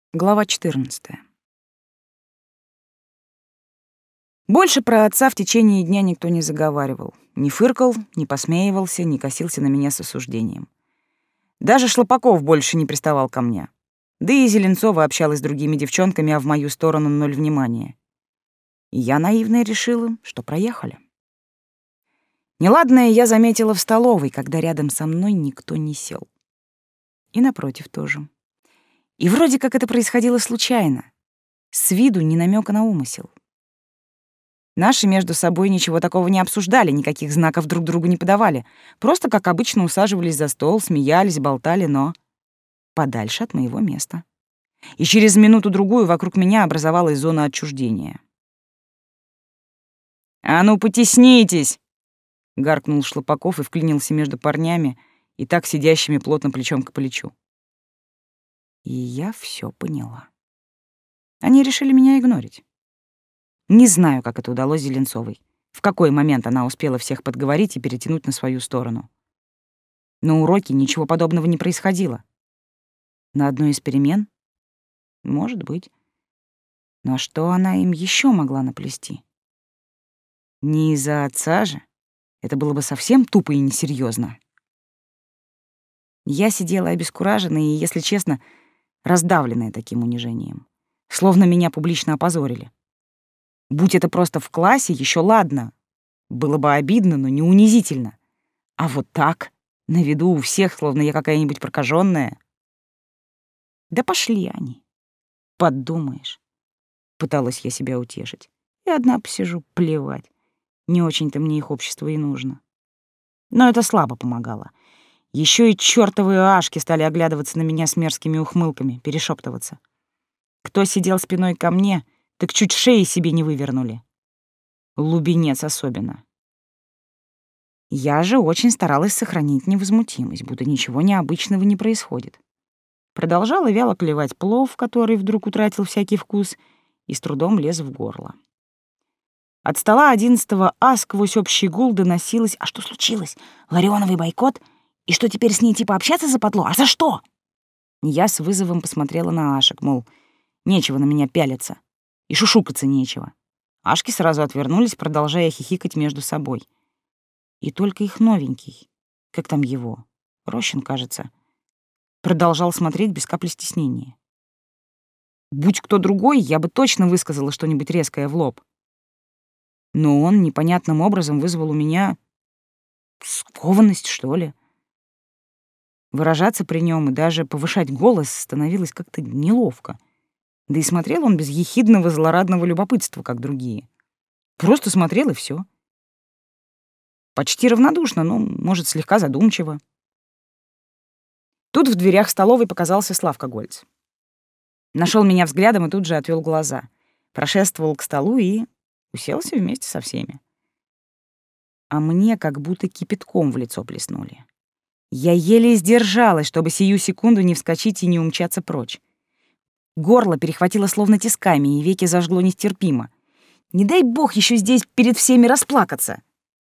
Глава 14. Больше про отца в течение дня никто не заговаривал. Не фыркал, не посмеивался, не косился на меня с осуждением. Даже Шлопаков больше не приставал ко мне. Да и Зеленцова общалась с другими девчонками, а в мою сторону ноль внимания. И я наивно решила, что проехали. Неладное я заметила в столовой, когда рядом со мной никто не сел. И напротив тоже. И вроде как это происходило случайно. С виду ни намека на умысел. Наши между собой ничего такого не обсуждали, никаких знаков друг другу не подавали. Просто, как обычно, усаживались за стол, смеялись, болтали, но подальше от моего места. И через минуту-другую вокруг меня образовалась зона отчуждения. «А ну, потеснитесь!» — гаркнул Шлопаков и вклинился между парнями, и так сидящими плотно плечом к плечу. И я все поняла. Они решили меня игнорить. Не знаю, как это удалось Зеленцовой. В какой момент она успела всех подговорить и перетянуть на свою сторону. На уроке ничего подобного не происходило. На одной из перемен? Может быть. Но что она им еще могла наплести? Не из-за отца же. Это было бы совсем тупо и несерьезно. Я сидела обескураженная и, если честно, раздавленная таким унижением. Словно меня публично опозорили. Будь это просто в классе, еще ладно. Было бы обидно, но не унизительно. А вот так, на виду у всех, словно я какая-нибудь прокаженная. Да пошли они. Подумаешь. Пыталась я себя утешить. И одна посижу, плевать. Не очень-то мне их общество и нужно. Но это слабо помогало. Еще и чёртовы ашки стали оглядываться на меня с мерзкими ухмылками, перешептываться. Кто сидел спиной ко мне, так чуть шеи себе не вывернули. Лубенец особенно. Я же очень старалась сохранить невозмутимость, будто ничего необычного не происходит. Продолжала вяло клевать плов, который вдруг утратил всякий вкус, и с трудом лез в горло. От стола 11 А сквозь общий гул доносилось: «А что случилось? Ларионовый бойкот? И что теперь с ней типа общаться западло? А за что?» Я с вызовом посмотрела на Ашек, мол, нечего на меня пялиться. И шушукаться нечего. Ашки сразу отвернулись, продолжая хихикать между собой. И только их новенький, как там его, Рощин, кажется, продолжал смотреть без капли стеснения. Будь кто другой, я бы точно высказала что-нибудь резкое в лоб. Но он непонятным образом вызвал у меня скованность, что ли. Выражаться при нем и даже повышать голос становилось как-то неловко. Да и смотрел он без ехидного злорадного любопытства, как другие. Просто смотрел, и все. Почти равнодушно, но, может, слегка задумчиво. Тут в дверях столовой показался Славка Гольц. Нашел меня взглядом и тут же отвел глаза. Прошествовал к столу и уселся вместе со всеми. А мне как будто кипятком в лицо плеснули. Я еле сдержалась, чтобы сию секунду не вскочить и не умчаться прочь. Горло перехватило словно тисками, и веки зажгло нестерпимо. Не дай бог еще здесь перед всеми расплакаться.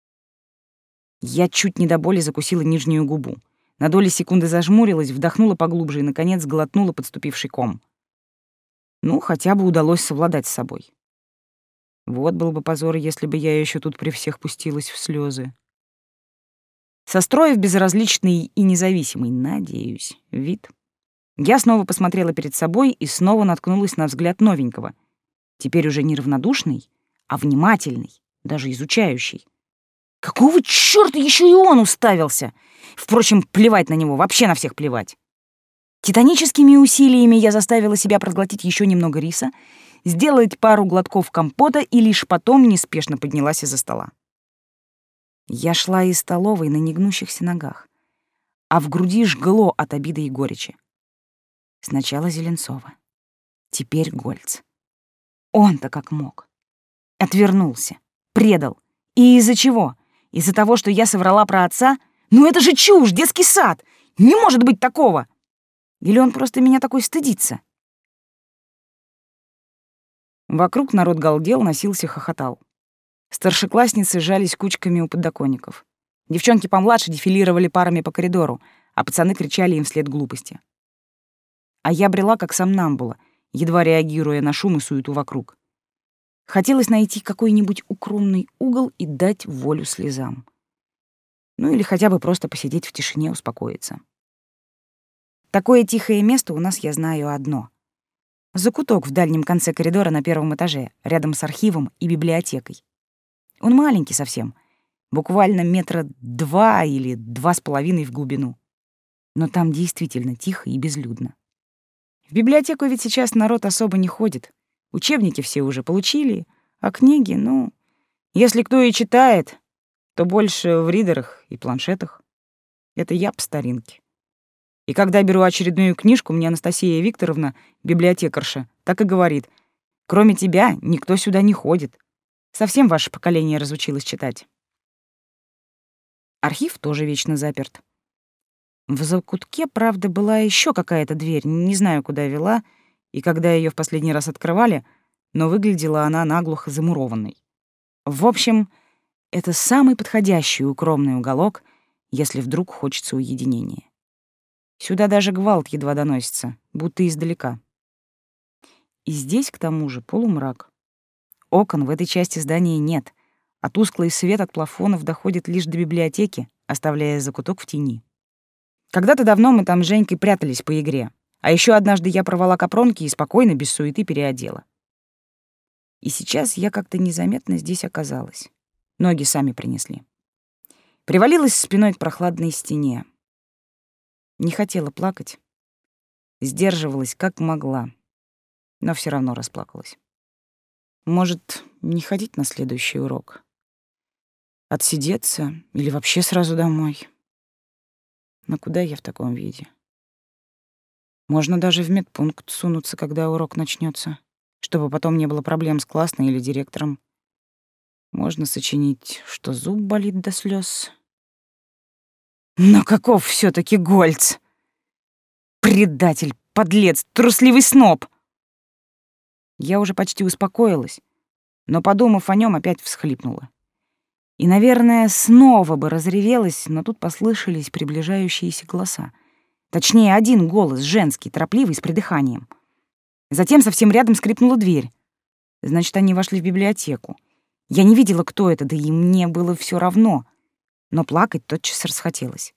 Я чуть не до боли закусила нижнюю губу. На доли секунды зажмурилась, вдохнула поглубже и, наконец, глотнула подступивший ком. Ну, хотя бы удалось совладать с собой. Вот был бы позор, если бы я еще тут при всех пустилась в слезы. Состроив безразличный и независимый, надеюсь, вид, я снова посмотрела перед собой и снова наткнулась на взгляд новенького. Теперь уже не равнодушный, а внимательный, даже изучающий. Какого чёрта еще и он уставился? Впрочем, плевать на него, вообще на всех плевать. Титаническими усилиями я заставила себя проглотить еще немного риса, сделать пару глотков компота и лишь потом неспешно поднялась из-за стола. Я шла из столовой на негнущихся ногах, а в груди жгло от обиды и горечи. Сначала Зеленцова, теперь Гольц. Он-то как мог. Отвернулся, предал. И из-за чего? Из-за того, что я соврала про отца? Ну это же чушь, детский сад! Не может быть такого! Или он просто меня такой стыдится? Вокруг народ галдел, носился, хохотал. Старшеклассницы жались кучками у подоконников. Девчонки помладше дефилировали парами по коридору, а пацаны кричали им вслед глупости. А я брела, как сомнамбула, едва реагируя на шум и суету вокруг. Хотелось найти какой-нибудь укромный угол и дать волю слезам. Ну или хотя бы просто посидеть в тишине, успокоиться. Такое тихое место у нас я знаю одно. Закуток в дальнем конце коридора на первом этаже, рядом с архивом и библиотекой. Он маленький совсем, буквально 2 или 2,5 в глубину. Но там действительно тихо и безлюдно. В библиотеку ведь сейчас народ особо не ходит. Учебники все уже получили, а книги, ну, если кто и читает, то больше в ридерах и планшетах. Это я по старинке. И когда беру очередную книжку, мне Анастасия Викторовна, библиотекарша, так и говорит: «Кроме тебя никто сюда не ходит. Совсем ваше поколение разучилось читать». Архив тоже вечно заперт. В закутке, правда, была еще какая-то дверь, не знаю, куда вела, и когда ее в последний раз открывали, но выглядела она наглухо замурованной. В общем, это самый подходящий укромный уголок, если вдруг хочется уединения. Сюда даже гвалт едва доносится, будто издалека. И здесь, к тому же, полумрак. Окон в этой части здания нет, а тусклый свет от плафонов доходит лишь до библиотеки, оставляя закуток в тени. Когда-то давно мы там с Женькой прятались по игре, а еще однажды я порвала капронки и спокойно, без суеты, переодела. И сейчас я как-то незаметно здесь оказалась. Ноги сами принесли. Привалилась спиной к прохладной стене. Не хотела плакать. Сдерживалась как могла, но все равно расплакалась. Может, не ходить на следующий урок? Отсидеться или вообще сразу домой? Но куда я в таком виде? Можно даже в медпункт сунуться, когда урок начнется, чтобы потом не было проблем с классной или директором. Можно сочинить, что зуб болит до слез. Но каков все таки Гольц? Предатель, подлец, трусливый сноб! Я уже почти успокоилась, но, подумав о нем, опять всхлипнула. И, наверное, снова бы разревелась, но тут послышались приближающиеся голоса. Точнее, один голос, женский, торопливый, с придыханием. Затем совсем рядом скрипнула дверь. Значит, они вошли в библиотеку. Я не видела, кто это, да и мне было все равно. Но плакать тотчас расхотелось.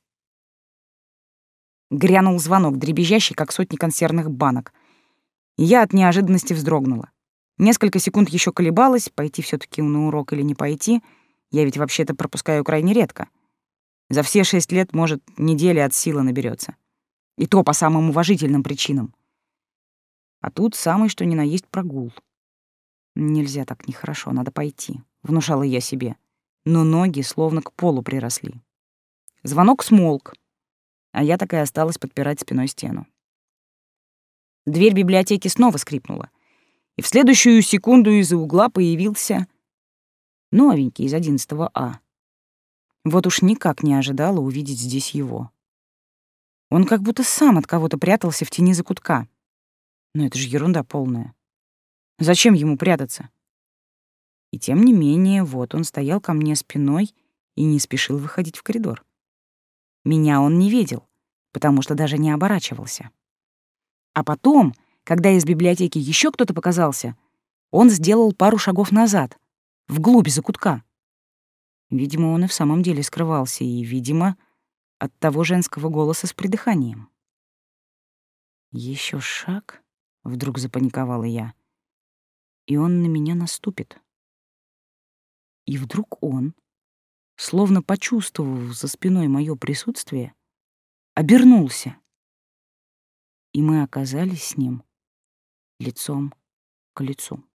Грянул звонок, дребезжащий, как сотни консервных банок. И я от неожиданности вздрогнула. Несколько секунд еще колебалась, пойти все таки на урок или не пойти. Я ведь вообще-то пропускаю крайне редко. За все 6 лет, может, неделя от силы наберется. И то по самым уважительным причинам. А тут самый что ни на есть прогул. Нельзя так, нехорошо, надо пойти, внушала я себе. Но ноги словно к полу приросли. Звонок смолк, а я так и осталась подпирать спиной стену. Дверь библиотеки снова скрипнула, и в следующую секунду из-за угла появился новенький из 11 А. Вот уж никак не ожидала увидеть здесь его. Он как будто сам от кого-то прятался в тени закутка. Но это же ерунда полная. Зачем ему прятаться? И тем не менее, вот он стоял ко мне спиной и не спешил выходить в коридор. Меня он не видел, потому что даже не оборачивался. А потом, когда из библиотеки еще кто-то показался, он сделал пару шагов назад, вглубь закутка. Видимо, он и в самом деле скрывался, и, видимо, от того женского голоса с придыханием. Еще шаг, вдруг запаниковала я, и он на меня наступит. И вдруг он, словно почувствовав за спиной мое присутствие, обернулся. И мы оказались с ним лицом к лицу.